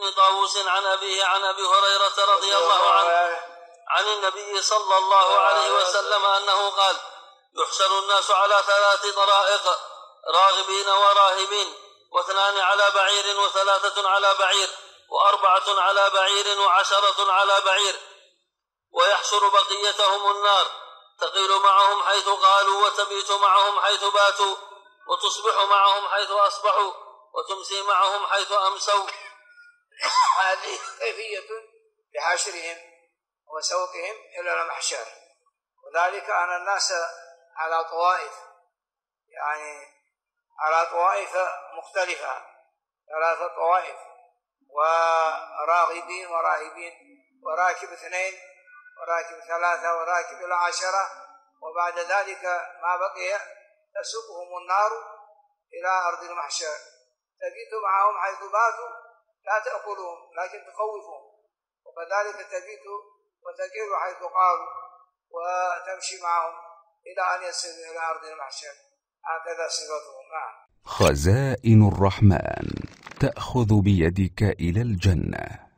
بن طاووس عن أبيه عن أبي هريرة رضي الله عنه عن النبي صلى الله عليه وسلم أنه قال: يحشر الناس على 3 طرائق: راغبين وراهبين، 2 على بعير، 3 على بعير، 4 على بعير، 10 على بعير. ويحشر بقيتهم النار، تقيل معهم حيث قالوا، وتبيت معهم حيث باتوا، وتصبح معهم حيث أصبحوا، وتمسي معهم حيث أمسوا. هذه كيفية لحشرهم وسوقهم إلى المحشر، وذلك أن الناس على طوائف، يعني على طوائف مختلفة، 3 طوائف: وراغبين وراهبين، وراكب 2 وراكب 3 وراكب إلى 10، وبعد ذلك ما بقي تسوقهم النار إلى أرض المحشر، تبيت معهم حيث باتوا، لا تأكلهم لكن تخوفهم، وكذلك تبيت وتقيل حيث قالوا، وتمشي معهم إلى أن يصلوا إلى أرض المحشر. هكذا صفتهم. خزائن الرحمن تأخذ بيدك إلى الجنة.